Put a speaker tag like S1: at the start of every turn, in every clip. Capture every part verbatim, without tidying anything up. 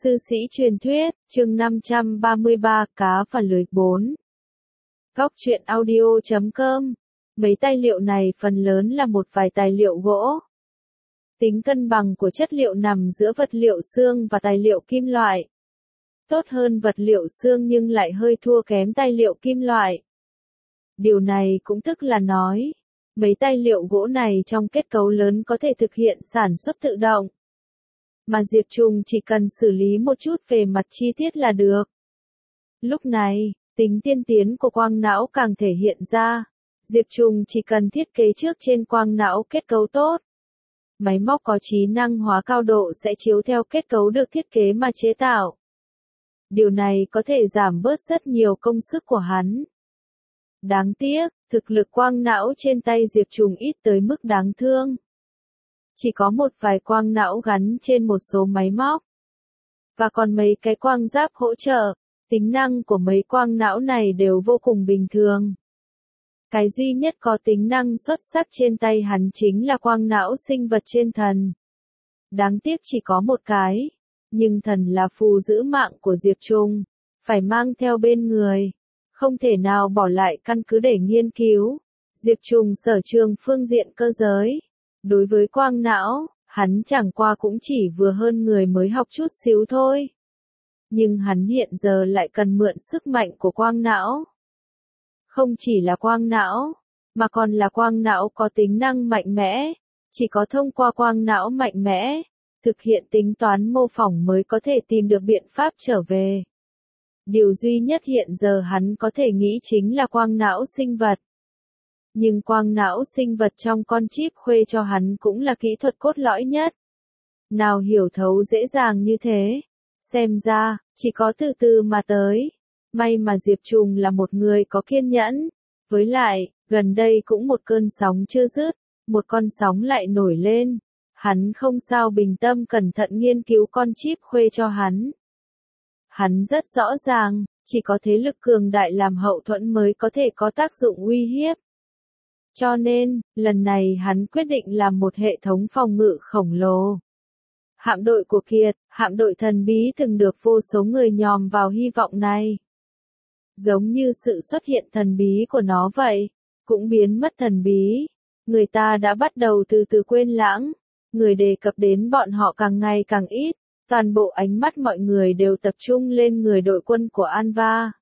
S1: Sư sĩ truyền thuyết, chương năm trăm ba mươi ba, cá và lưới bốn. Góc truyện audio chấm com. Mấy tài liệu này phần lớn là một vài tài liệu gỗ. Tính cân bằng của chất liệu nằm giữa vật liệu xương và tài liệu kim loại. Tốt hơn vật liệu xương nhưng lại hơi thua kém tài liệu kim loại. Điều này cũng tức là nói, mấy tài liệu gỗ này trong kết cấu lớn có thể thực hiện sản xuất tự động. Mà Diệp Trùng chỉ cần xử lý một chút về mặt chi tiết là được. Lúc này, tính tiên tiến của quang não càng thể hiện ra. Diệp Trùng chỉ cần thiết kế trước trên quang não kết cấu tốt. Máy móc có trí năng hóa cao độ sẽ chiếu theo kết cấu được thiết kế mà chế tạo. Điều này có thể giảm bớt rất nhiều công sức của hắn. Đáng tiếc, thực lực quang não trên tay Diệp Trùng ít tới mức đáng thương. Chỉ có một vài quang não gắn trên một số máy móc. Và còn mấy cái quang giáp hỗ trợ, tính năng của mấy quang não này đều vô cùng bình thường. Cái duy nhất có tính năng xuất sắc trên tay hắn chính là quang não sinh vật trên thần. Đáng tiếc chỉ có một cái, nhưng thần là phù giữ mạng của Diệp Trùng, phải mang theo bên người, không thể nào bỏ lại căn cứ để nghiên cứu. Diệp Trùng sở trường phương diện cơ giới. Đối với quang não, hắn chẳng qua cũng chỉ vừa hơn người mới học chút xíu thôi. Nhưng hắn hiện giờ lại cần mượn sức mạnh của quang não. Không chỉ là quang não, mà còn là quang não có tính năng mạnh mẽ. Chỉ có thông qua quang não mạnh mẽ, thực hiện tính toán mô phỏng mới có thể tìm được biện pháp trở về. Điều duy nhất hiện giờ hắn có thể nghĩ chính là quang não sinh vật. Nhưng quang não sinh vật trong con chip khuê cho hắn cũng là kỹ thuật cốt lõi nhất. Nào hiểu thấu dễ dàng như thế. Xem ra, chỉ có từ từ mà tới. May mà Diệp Trùng là một người có kiên nhẫn. Với lại, gần đây cũng một cơn sóng chưa dứt, một con sóng lại nổi lên. Hắn không sao bình tâm cẩn thận nghiên cứu con chip khuê cho hắn. Hắn rất rõ ràng, chỉ có thế lực cường đại làm hậu thuẫn mới có thể có tác dụng uy hiếp. Cho nên, lần này hắn quyết định làm một hệ thống phòng ngự khổng lồ. Hạm đội của Kiệt, hạm đội thần bí từng được vô số người nhòm vào hy vọng này. Giống như sự xuất hiện thần bí của nó vậy, cũng biến mất thần bí. Người ta đã bắt đầu từ từ quên lãng, người đề cập đến bọn họ càng ngày càng ít, toàn bộ ánh mắt mọi người đều tập trung lên người đội quân của Anva.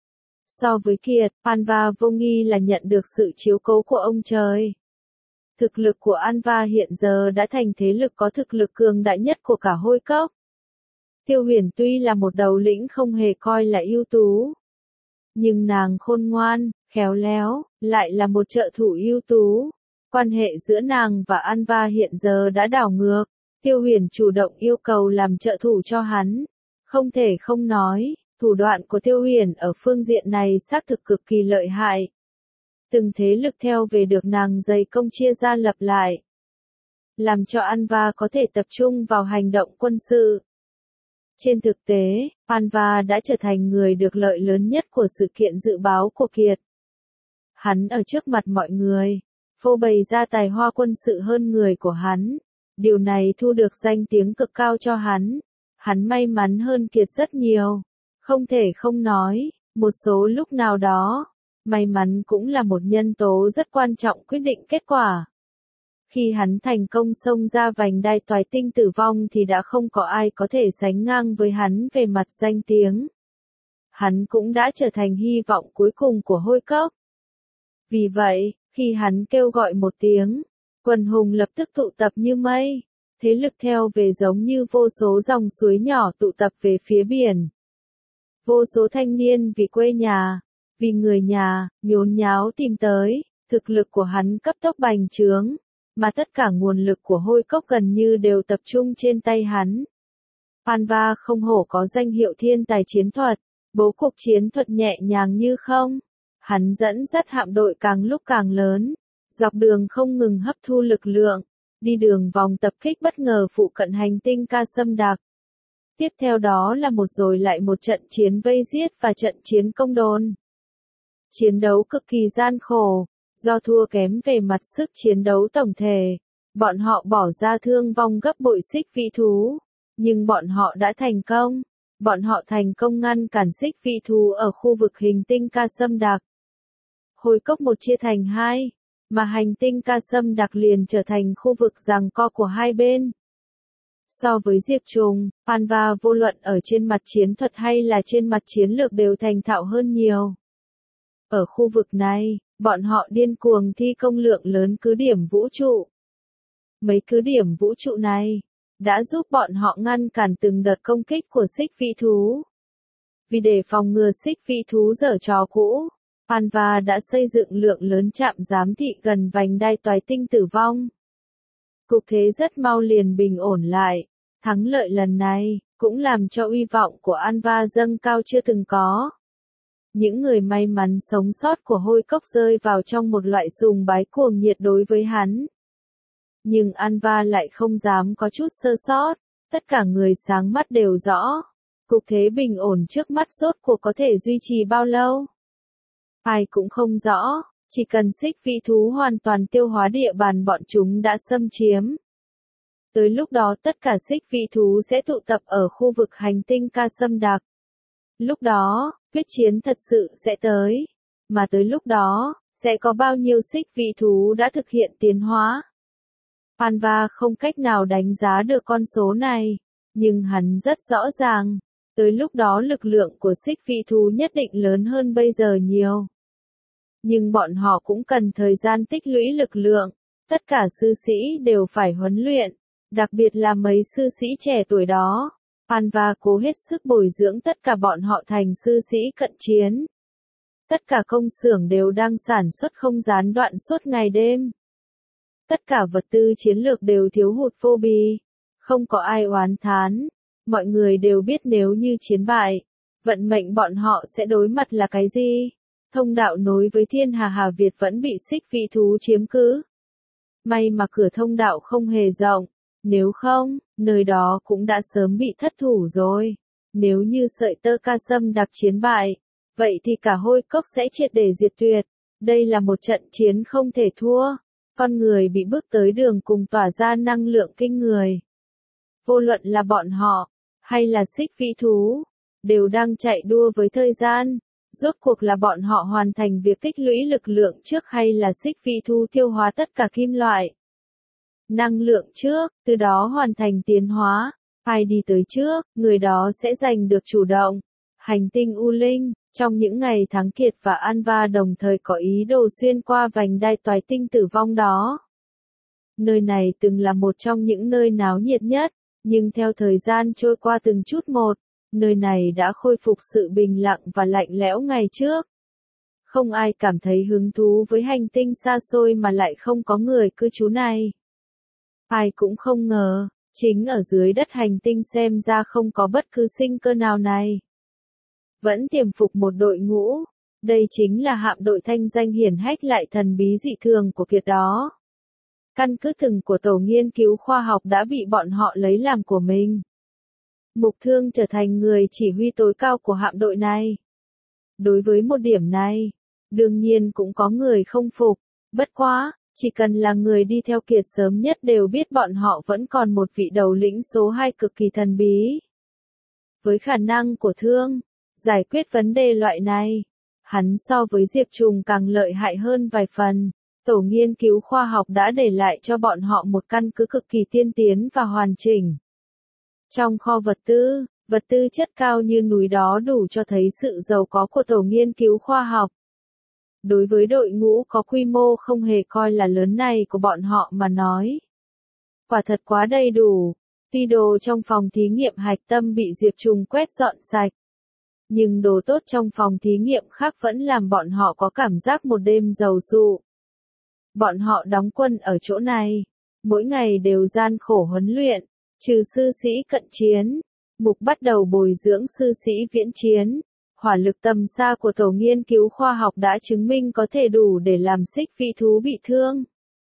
S1: So với Kiệt, Anva vô nghi là nhận được sự chiếu cố của ông trời. Thực lực của Anva hiện giờ đã thành thế lực có thực lực cường đại nhất của cả Hôi Cốc. Tiêu Huyền tuy là một đầu lĩnh không hề coi là ưu tú. Nhưng nàng khôn ngoan, khéo léo, lại là một trợ thủ ưu tú. Quan hệ giữa nàng và Anva hiện giờ đã đảo ngược. Tiêu Huyền chủ động yêu cầu làm trợ thủ cho hắn. Không thể không nói. Thủ đoạn của Tiêu Huyền ở phương diện này xác thực cực kỳ lợi hại. Từng thế lực theo về được nàng dày công chia ra lập lại. Làm cho Anva có thể tập trung vào hành động quân sự. Trên thực tế, Anva đã trở thành người được lợi lớn nhất của sự kiện dự báo của Kiệt. Hắn ở trước mặt mọi người, phô bày ra tài hoa quân sự hơn người của hắn. Điều này thu được danh tiếng cực cao cho hắn. Hắn may mắn hơn Kiệt rất nhiều. Không thể không nói, một số lúc nào đó, may mắn cũng là một nhân tố rất quan trọng quyết định kết quả. Khi hắn thành công xông ra vành đai toái tinh tử vong thì đã không có ai có thể sánh ngang với hắn về mặt danh tiếng. Hắn cũng đã trở thành hy vọng cuối cùng của Hôi Cốc. Vì vậy, khi hắn kêu gọi một tiếng, quần hùng lập tức tụ tập như mây, thế lực theo về giống như vô số dòng suối nhỏ tụ tập về phía biển. Vô số thanh niên vì quê nhà, vì người nhà, nhốn nháo tìm tới, thực lực của hắn cấp tốc bành trướng, mà tất cả nguồn lực của Hôi Cốc gần như đều tập trung trên tay hắn. Anva không hổ có danh hiệu thiên tài chiến thuật, bố cục chiến thuật nhẹ nhàng như không. Hắn dẫn dắt hạm đội càng lúc càng lớn, dọc đường không ngừng hấp thu lực lượng, đi đường vòng tập kích bất ngờ phụ cận hành tinh Ca Sâm Đặc. Tiếp theo đó là một rồi lại một trận chiến vây giết và trận chiến công đồn. Chiến đấu cực kỳ gian khổ, do thua kém về mặt sức chiến đấu tổng thể, bọn họ bỏ ra thương vong gấp bội xích vĩ thú, Nhưng bọn họ đã thành công. Bọn họ thành công ngăn cản xích vị thú ở khu vực hành tinh Ca Sâm Đặc. Hôi cốc một chia thành hai, mà hành tinh Ca Sâm Đặc liền trở thành khu vực giằng co của hai bên. So với Diệp Trùng, Panva vô luận ở trên mặt chiến thuật hay là trên mặt chiến lược đều thành thạo hơn nhiều. Ở khu vực này, bọn họ điên cuồng thi công lượng lớn cứ điểm vũ trụ. Mấy cứ điểm vũ trụ này đã giúp bọn họ ngăn cản từng đợt công kích của xích vĩ thú. Vì để phòng ngừa xích vĩ thú giở trò cũ, Panva đã xây dựng lượng lớn trạm giám thị gần vành đai toái tinh tử vong. Cục thế rất mau liền bình ổn lại. Thắng lợi lần này cũng làm cho uy vọng của Anva dâng cao chưa từng có. Những người may mắn sống sót của hôi cốc rơi vào trong một loại sùng bái cuồng nhiệt đối với hắn. Nhưng Anva lại không dám có chút sơ sót, tất cả người sáng mắt đều rõ. Cục thế bình ổn trước mắt rốt cuộc có thể duy trì bao lâu? Ai cũng không rõ, chỉ cần xích vĩ thú hoàn toàn tiêu hóa địa bàn bọn chúng đã xâm chiếm. Tới lúc đó tất cả xích vĩ thú sẽ tụ tập ở khu vực hành tinh Ca Sâm Đặc. Lúc đó, quyết chiến thật sự sẽ tới. Mà tới lúc đó, sẽ có bao nhiêu xích vĩ thú đã thực hiện tiến hóa? Panva không cách nào đánh giá được con số này, nhưng hắn rất rõ ràng, tới lúc đó lực lượng của xích vĩ thú nhất định lớn hơn bây giờ nhiều. Nhưng bọn họ cũng cần thời gian tích lũy lực lượng, tất cả sư sĩ đều phải huấn luyện, đặc biệt là mấy sư sĩ trẻ tuổi đó. Panva cố hết sức bồi dưỡng tất cả bọn họ thành sư sĩ cận chiến. Tất cả công xưởng đều đang sản xuất không gián đoạn suốt ngày đêm. Tất cả vật tư chiến lược đều thiếu hụt vô bì. Không có ai oán thán. Mọi người đều biết nếu như chiến bại, vận mệnh bọn họ sẽ đối mặt là cái gì? Thông đạo nối với thiên hà Hà Việt vẫn bị xích vĩ thú chiếm cứ. May mà cửa thông đạo không hề rộng. Nếu không, nơi đó cũng đã sớm bị thất thủ rồi. Nếu như sợi tơ Ca Sâm Đặc chiến bại, vậy thì cả hôi cốc sẽ triệt để diệt tuyệt. Đây là một trận chiến không thể thua. Con người bị bước tới đường cùng tỏa ra năng lượng kinh người. Vô luận là bọn họ, hay là xích vĩ thú, đều đang chạy đua với thời gian. Rốt cuộc là bọn họ hoàn thành việc tích lũy lực lượng trước hay là xích vĩ thú tiêu hóa tất cả kim loại. Năng lượng trước, từ đó hoàn thành tiến hóa. Ai đi tới trước, người đó sẽ giành được chủ động. Hành tinh U Linh, trong những ngày tháng Kiệt và Anva đồng thời có ý đồ xuyên qua vành đai toái tinh tử vong đó. Nơi này từng là một trong những nơi náo nhiệt nhất, nhưng theo thời gian trôi qua từng chút một, nơi này đã khôi phục sự bình lặng và lạnh lẽo ngày trước. Không ai cảm thấy hứng thú với hành tinh xa xôi mà lại không có người cư trú này. Ai cũng không ngờ, chính ở dưới đất hành tinh xem ra không có bất cứ sinh cơ nào này. Vẫn tiềm phục một đội ngũ, đây chính là hạm đội thanh danh hiển hách lại thần bí dị thường của Kiệt đó. Căn cứ từng của tổ nghiên cứu khoa học đã bị bọn họ lấy làm của mình. Mục Thương trở thành người chỉ huy tối cao của hạm đội này. Đối với một điểm này, đương nhiên cũng có người không phục, bất quá. Chỉ cần là người đi theo Kiệt sớm nhất đều biết bọn họ vẫn còn một vị đầu lĩnh số hai cực kỳ thần bí. Với khả năng của Thương, giải quyết vấn đề loại này, hắn so với Diệp Trùng càng lợi hại hơn vài phần. Tổ nghiên cứu khoa học đã để lại cho bọn họ một căn cứ cực kỳ tiên tiến và hoàn chỉnh. Trong kho vật tư, vật tư chất cao như núi đó đủ cho thấy sự giàu có của tổ nghiên cứu khoa học. Đối với đội ngũ có quy mô không hề coi là lớn này của bọn họ mà nói, quả thật quá đầy đủ. Tuy đồ trong phòng thí nghiệm hạch tâm bị Diệp Trùng quét dọn sạch, nhưng đồ tốt trong phòng thí nghiệm khác vẫn làm bọn họ có cảm giác một đêm giàu sụ. Bọn họ đóng quân ở chỗ này, mỗi ngày đều gian khổ huấn luyện, trừ sư sĩ cận chiến, Mục bắt đầu bồi dưỡng sư sĩ viễn chiến. Hỏa lực tầm xa của tổ nghiên cứu khoa học đã chứng minh có thể đủ để làm xích vĩ thú bị thương.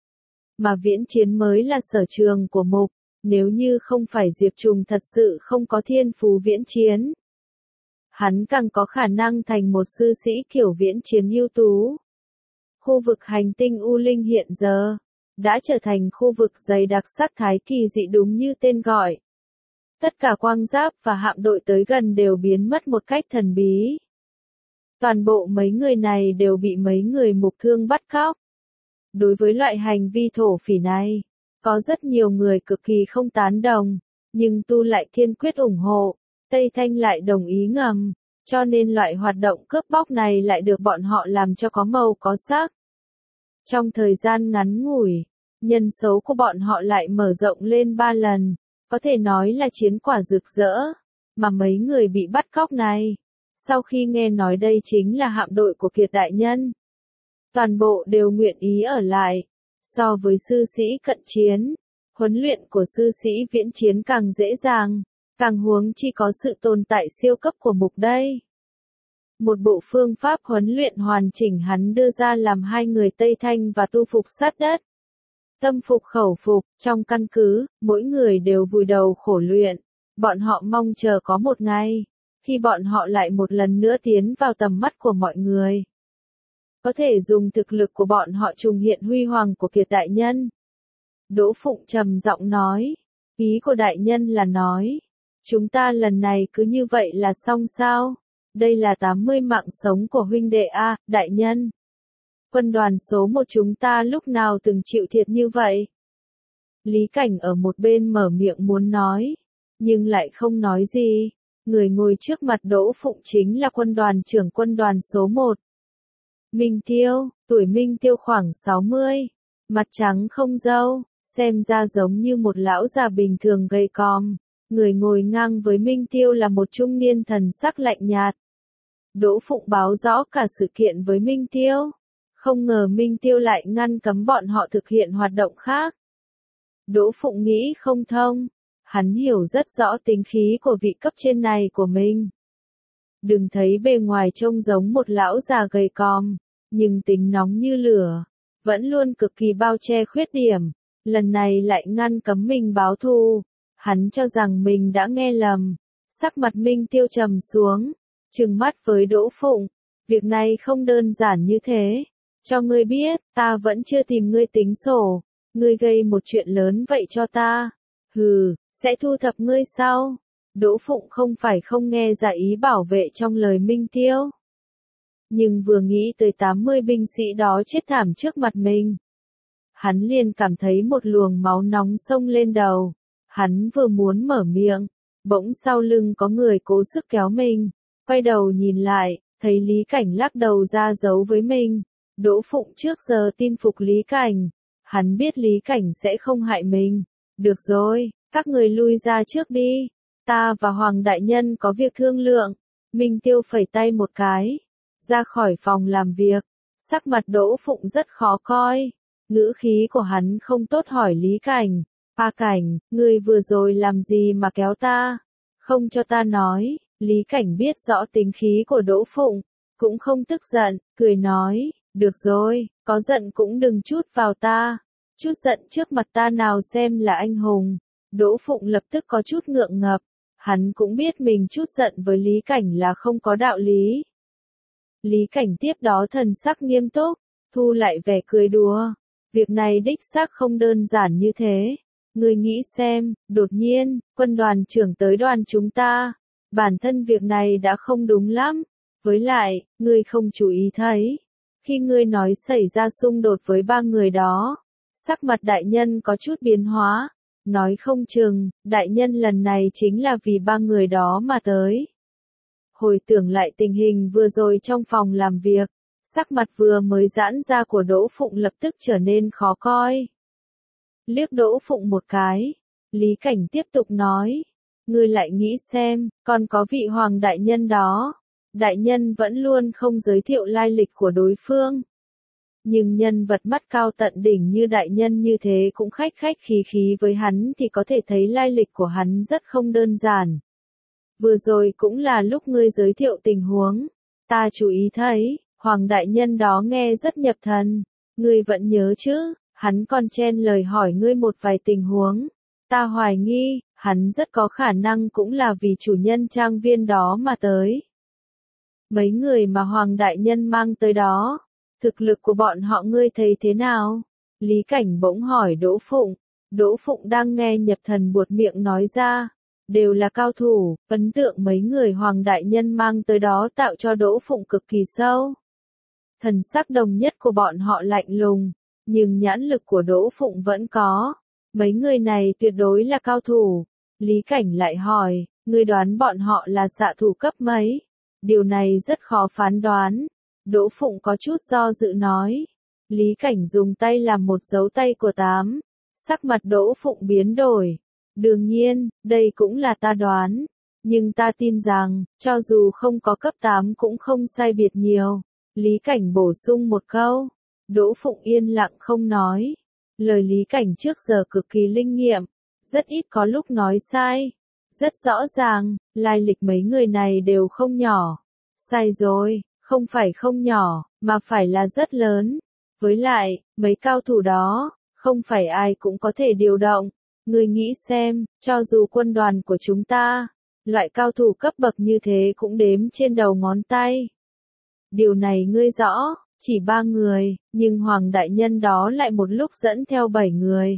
S1: Mà viễn chiến mới là sở trường của Mục, nếu như không phải Diệp Trùng thật sự không có thiên phú viễn chiến. Hắn càng có khả năng thành một sư sĩ kiểu viễn chiến ưu tú. Khu vực hành tinh U Linh hiện giờ đã trở thành khu vực dày đặc sắc thái kỳ dị đúng như tên gọi. Tất cả quang giáp và hạm đội tới gần đều biến mất một cách thần bí. Toàn bộ mấy người này đều bị mấy người mục thương bắt cóc. Đối với loại hành vi thổ phỉ này, có rất nhiều người cực kỳ không tán đồng, nhưng Tu lại kiên quyết ủng hộ, Tây Thanh lại đồng ý ngầm, cho nên loại hoạt động cướp bóc này lại được bọn họ làm cho có màu có sắc. Trong thời gian ngắn ngủi, nhân số của bọn họ lại mở rộng lên ba lần, có thể nói là chiến quả rực rỡ, mà mấy người bị bắt cóc này, sau khi nghe nói đây chính là hạm đội của Kiệt đại nhân, toàn bộ đều nguyện ý ở lại. So với sư sĩ cận chiến, huấn luyện của sư sĩ viễn chiến càng dễ dàng, càng huống chi có sự tồn tại siêu cấp của mục đây. Một bộ phương pháp huấn luyện hoàn chỉnh hắn đưa ra làm hai người Tây Thanh và Tu phục sát đất. Tâm phục khẩu phục, trong căn cứ, mỗi người đều vùi đầu khổ luyện. Bọn họ mong chờ có một ngày, khi bọn họ lại một lần nữa tiến vào tầm mắt của mọi người. Có thể dùng thực lực của bọn họ trùng hiện huy hoàng của Kiệt đại nhân. Đỗ Phụng trầm giọng nói, ý của đại nhân là nói, chúng ta lần này cứ như vậy là xong sao? Đây là tám mươi mạng sống của huynh đệ A, đại nhân. Quân đoàn số một chúng ta lúc nào từng chịu thiệt như vậy? Lý Cảnh ở một bên mở miệng muốn nói, nhưng lại không nói gì. Người ngồi trước mặt Đỗ Phụng chính là quân đoàn trưởng quân đoàn số một. Minh Tiêu, tuổi Minh Tiêu khoảng sáu mươi, mặt trắng không râu, xem ra giống như một lão già bình thường gầy còm. Người ngồi ngang với Minh Tiêu là một trung niên thần sắc lạnh nhạt. Đỗ Phụng báo rõ cả sự kiện với Minh Tiêu. Không ngờ Minh Tiêu lại ngăn cấm bọn họ thực hiện hoạt động khác. Đỗ Phụng nghĩ không thông. Hắn hiểu rất rõ tính khí của vị cấp trên này của mình. Đừng thấy bề ngoài trông giống một lão già gầy còm, nhưng tính nóng như lửa, vẫn luôn cực kỳ bao che khuyết điểm. Lần này lại ngăn cấm mình báo thù. Hắn cho rằng mình đã nghe lầm. Sắc mặt Minh Tiêu trầm xuống, trừng mắt với Đỗ Phụng. Việc này không đơn giản như thế. Cho ngươi biết, ta vẫn chưa tìm ngươi tính sổ. Ngươi gây một chuyện lớn vậy cho ta. Hừ, sẽ thu thập ngươi sau. Đỗ Phụng không phải không nghe ra ý bảo vệ trong lời Minh Tiêu. Nhưng vừa nghĩ tới tám mươi binh sĩ đó chết thảm trước mặt mình, hắn liền cảm thấy một luồng máu nóng xông lên đầu. Hắn vừa muốn mở miệng, bỗng sau lưng có người cố sức kéo mình. Quay đầu nhìn lại, thấy Lý Cảnh lắc đầu ra dấu với mình. Đỗ Phụng trước giờ tin phục Lý Cảnh. Hắn biết Lý Cảnh sẽ không hại mình. Được rồi, các người lui ra trước đi. Ta và Hoàng Đại Nhân có việc thương lượng. Minh Tiêu phẩy tay một cái, ra khỏi phòng làm việc. Sắc mặt Đỗ Phụng rất khó coi. Ngữ khí của hắn không tốt hỏi Lý Cảnh. A Cảnh, ngươi vừa rồi làm gì mà kéo ta? Không cho ta nói. Lý Cảnh biết rõ tính khí của Đỗ Phụng, cũng không tức giận, cười nói, được rồi, có giận cũng đừng chút vào ta. Chút giận trước mặt ta nào xem là anh hùng. Đỗ Phụng lập tức có chút ngượng ngập. Hắn cũng biết mình chút giận với Lý Cảnh là không có đạo lý. Lý Cảnh tiếp đó thần sắc nghiêm túc, thu lại vẻ cười đùa. Việc này đích xác không đơn giản như thế. Ngươi nghĩ xem, đột nhiên, quân đoàn trưởng tới đoàn chúng ta. Bản thân việc này đã không đúng lắm. Với lại, ngươi không chú ý thấy. Khi ngươi nói xảy ra xung đột với ba người đó, sắc mặt đại nhân có chút biến hóa. Nói không chừng, đại nhân lần này chính là vì ba người đó mà tới. Hồi tưởng lại tình hình vừa rồi trong phòng làm việc, sắc mặt vừa mới giãn ra của Đỗ Phụng lập tức trở nên khó coi. Liếc Đỗ Phụng một cái, Lý Cảnh tiếp tục nói, ngươi lại nghĩ xem, còn có vị Hoàng Đại Nhân đó. Đại nhân vẫn luôn không giới thiệu lai lịch của đối phương. Nhưng nhân vật mắt cao tận đỉnh như đại nhân như thế cũng khách khách khí khí với hắn thì có thể thấy lai lịch của hắn rất không đơn giản. Vừa rồi cũng là lúc ngươi giới thiệu tình huống. Ta chú ý thấy, Hoàng Đại Nhân đó nghe rất nhập thần. Ngươi vẫn nhớ chứ, hắn còn chen lời hỏi ngươi một vài tình huống. Ta hoài nghi, hắn rất có khả năng cũng là vì chủ nhân trang viên đó mà tới. Mấy người mà Hoàng Đại Nhân mang tới đó, thực lực của bọn họ ngươi thấy thế nào? Lý Cảnh bỗng hỏi Đỗ Phụng. Đỗ Phụng đang nghe nhập thần buột miệng nói ra. đều là cao thủ, ấn tượng mấy người Hoàng đại nhân mang tới đó tạo cho Đỗ Phụng cực kỳ sâu. Thần sắc đồng nhất của bọn họ lạnh lùng, nhưng nhãn lực của Đỗ Phụng vẫn có. Mấy người này tuyệt đối là cao thủ. Lý Cảnh lại hỏi, ngươi đoán bọn họ là xạ thủ cấp mấy? Điều này rất khó phán đoán. Đỗ Phụng có chút do dự nói. Lý Cảnh dùng tay làm một dấu tay của tám. Sắc mặt Đỗ Phụng biến đổi. Đương nhiên, đây cũng là ta đoán. Nhưng ta tin rằng, cho dù không có cấp tám cũng không sai biệt nhiều. Lý Cảnh bổ sung một câu. Đỗ Phụng yên lặng không nói. Lời Lý Cảnh trước giờ cực kỳ linh nghiệm. Rất ít có lúc nói sai. Rất rõ ràng, lai lịch mấy người này đều không nhỏ. Sai rồi, không phải không nhỏ, mà phải là rất lớn. Với lại, mấy cao thủ đó, không phải ai cũng có thể điều động. Ngươi nghĩ xem, cho dù quân đoàn của chúng ta, loại cao thủ cấp bậc như thế cũng đếm trên đầu ngón tay. Điều này ngươi rõ, chỉ ba người, nhưng Hoàng đại nhân đó lại một lúc dẫn theo bảy người.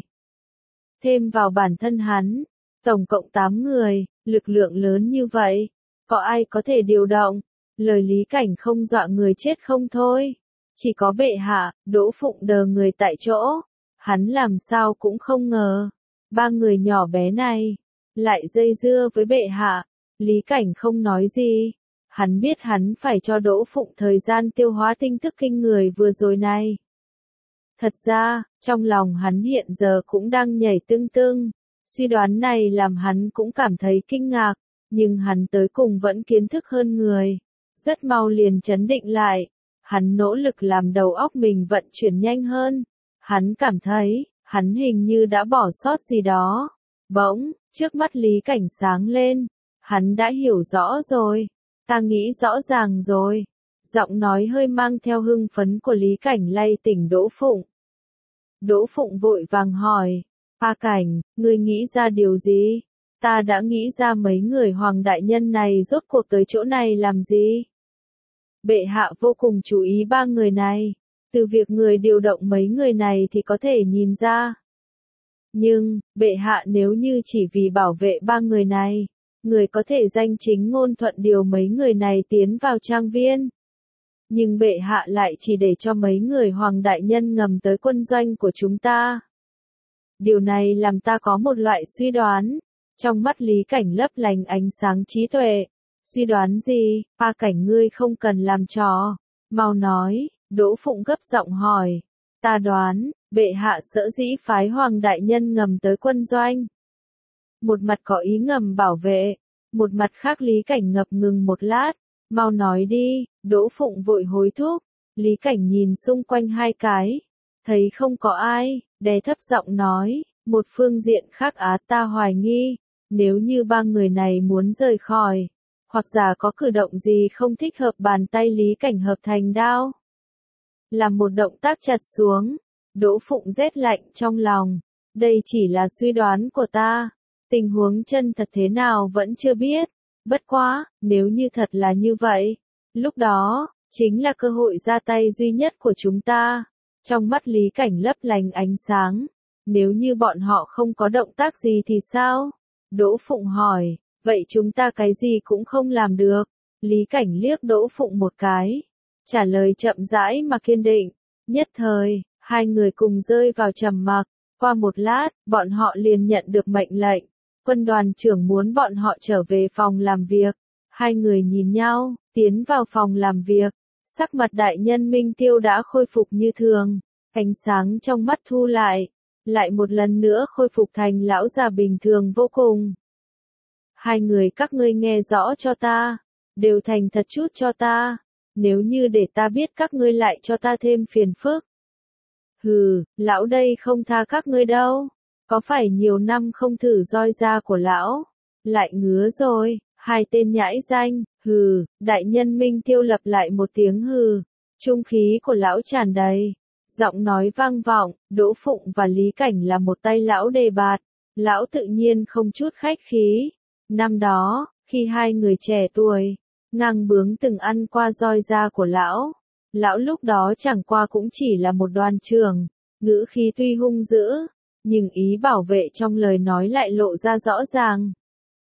S1: Thêm vào bản thân hắn, tổng cộng tám người, lực lượng lớn như vậy, có ai có thể điều động? Lời Lý Cảnh không dọa người chết không thôi. Chỉ có bệ hạ, Đỗ Phụng đờ người tại chỗ. Hắn làm sao cũng không ngờ. Ba người nhỏ bé này, lại dây dưa với bệ hạ. Lý Cảnh không nói gì. Hắn biết hắn phải cho Đỗ Phụng thời gian tiêu hóa tin tức kinh người vừa rồi này. Thật ra, trong lòng hắn hiện giờ cũng đang nhảy tưng tưng. Suy đoán này làm hắn cũng cảm thấy kinh ngạc, nhưng hắn tới cùng vẫn kiến thức hơn người. Rất mau liền trấn định lại. Hắn nỗ lực làm đầu óc mình vận chuyển nhanh hơn. Hắn cảm thấy, hắn hình như đã bỏ sót gì đó. Bỗng, trước mắt Lý Cảnh sáng lên. Hắn đã hiểu rõ rồi. Ta nghĩ rõ ràng rồi. Giọng nói hơi mang theo hưng phấn của Lý Cảnh lay tỉnh Đỗ Phụng. Đỗ Phụng vội vàng hỏi. A Cảnh, ngươi nghĩ ra điều gì? Ta đã nghĩ ra mấy người Hoàng đại nhân này rốt cuộc tới chỗ này làm gì? Bệ hạ vô cùng chú ý ba người này. Từ việc người điều động mấy người này thì có thể nhìn ra. Nhưng, bệ hạ nếu như chỉ vì bảo vệ ba người này, người có thể danh chính ngôn thuận điều mấy người này tiến vào trang viên. Nhưng bệ hạ lại chỉ để cho mấy người Hoàng đại nhân ngầm tới quân doanh của chúng ta. Điều này làm ta có một loại suy đoán. Trong mắt Lý Cảnh lấp lánh ánh sáng trí tuệ. Suy đoán gì? A Cảnh ngươi không cần làm trò. Mau nói, Đỗ Phụng gấp giọng hỏi. Ta đoán, bệ hạ sở dĩ phái Hoàng đại nhân ngầm tới quân doanh. Một mặt có ý ngầm bảo vệ, một mặt khác Lý Cảnh ngập ngừng một lát. Mau nói đi, Đỗ Phụng vội hối thúc. Lý Cảnh nhìn xung quanh hai cái. Thấy không có ai, đè thấp giọng nói. Một phương diện khác á ta hoài nghi. Nếu như ba người này muốn rời khỏi, hoặc giả có cử động gì không thích hợp bàn tay Lý Cảnh hợp thành đao. Làm một động tác chặt xuống, Đỗ Phụng rét lạnh trong lòng. Đây chỉ là suy đoán của ta. Tình huống chân thật thế nào vẫn chưa biết. Bất quá, nếu như thật là như vậy, lúc đó, chính là cơ hội ra tay duy nhất của chúng ta. Trong mắt Lý Cảnh lấp lánh ánh sáng. Nếu như bọn họ không có động tác gì thì sao? Đỗ Phụng hỏi, vậy chúng ta cái gì cũng không làm được. Lý Cảnh liếc Đỗ Phụng một cái. Trả lời chậm rãi mà kiên định. Nhất thời, hai người cùng rơi vào trầm mặc. Qua một lát, bọn họ liền nhận được mệnh lệnh. Quân đoàn trưởng muốn bọn họ trở về phòng làm việc. Hai người nhìn nhau, tiến vào phòng làm việc. Sắc mặt đại nhân Minh Tiêu đã khôi phục như thường. Ánh sáng trong mắt thu lại. Lại một lần nữa khôi phục thành lão già bình thường vô cùng. Hai người các ngươi nghe rõ cho ta. Đều thành thật chút cho ta. Nếu như để ta biết các ngươi lại cho ta thêm phiền phức. Hừ, lão đây không tha các ngươi đâu. Có phải nhiều năm không thử roi da của lão? Lại ngứa rồi, hai tên nhãi danh, hừ, đại nhân Minh Tiêu lập lại một tiếng hừ. Trung khí của lão tràn đầy. Giọng nói vang vọng, Đỗ Phụng và Lý Cảnh là một tay lão đề bạt. Lão tự nhiên không chút khách khí. Năm đó, khi hai người trẻ tuổi, ngang bướng từng ăn qua roi da của lão. Lão lúc đó chẳng qua cũng chỉ là một đoàn trưởng. Ngữ khí tuy hung dữ, nhưng ý bảo vệ trong lời nói lại lộ ra rõ ràng.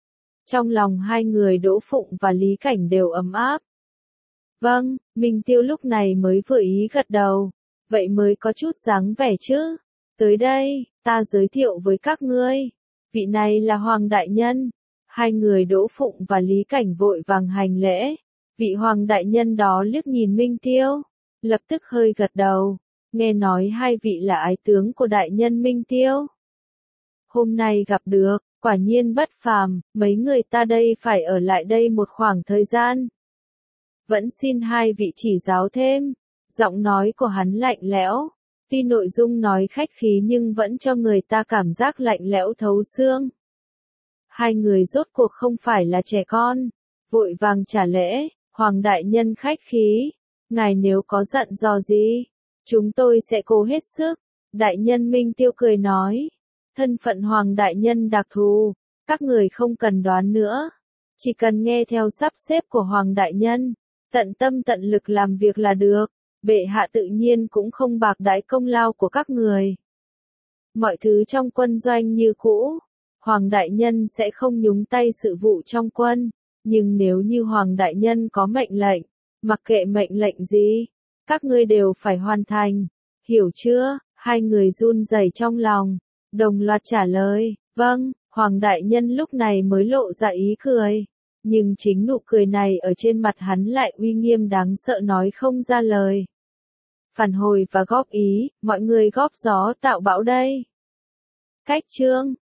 S1: Trong lòng hai người Đỗ Phụng và Lý Cảnh đều ấm áp. Vâng, Minh Tiêu lúc này mới vừa ý gật đầu. Vậy mới có chút dáng vẻ chứ. Tới đây, ta giới thiệu với các ngươi. Vị này là Hoàng Đại Nhân. Hai người Đỗ Phụng và Lý Cảnh vội vàng hành lễ. Vị Hoàng Đại Nhân đó liếc nhìn Minh Tiêu. Lập tức hơi gật đầu. Nghe nói hai vị là ái tướng của Đại Nhân Minh Tiêu. Hôm nay gặp được, quả nhiên bất phàm, mấy người ta đây phải ở lại đây một khoảng thời gian. Vẫn xin hai vị chỉ giáo thêm. Giọng nói của hắn lạnh lẽo. Tuy nội dung nói khách khí nhưng vẫn cho người ta cảm giác lạnh lẽo thấu xương. Hai người rốt cuộc không phải là trẻ con. Vội vàng trả lễ, Hoàng Đại Nhân khách khí. Ngài nếu có dặn dò gì, chúng tôi sẽ cố hết sức. Đại Nhân Minh Tiêu cười nói. Thân phận Hoàng Đại Nhân đặc thù, các người không cần đoán nữa. Chỉ cần nghe theo sắp xếp của Hoàng Đại Nhân, tận tâm tận lực làm việc là được. Bệ hạ tự nhiên cũng không bạc đãi công lao của các người. Mọi thứ trong quân doanh như cũ, Hoàng Đại Nhân sẽ không nhúng tay sự vụ trong quân, nhưng nếu như Hoàng Đại Nhân có mệnh lệnh, mặc kệ mệnh lệnh gì, các ngươi đều phải hoàn thành, hiểu chưa? Hai người run rẩy trong lòng, đồng loạt trả lời, vâng. Hoàng Đại Nhân lúc này mới lộ ra ý cười, nhưng chính nụ cười này ở trên mặt hắn lại uy nghiêm đáng sợ nói không ra lời. Phản hồi và góp ý, mọi người góp gió tạo bão đây. Cách chương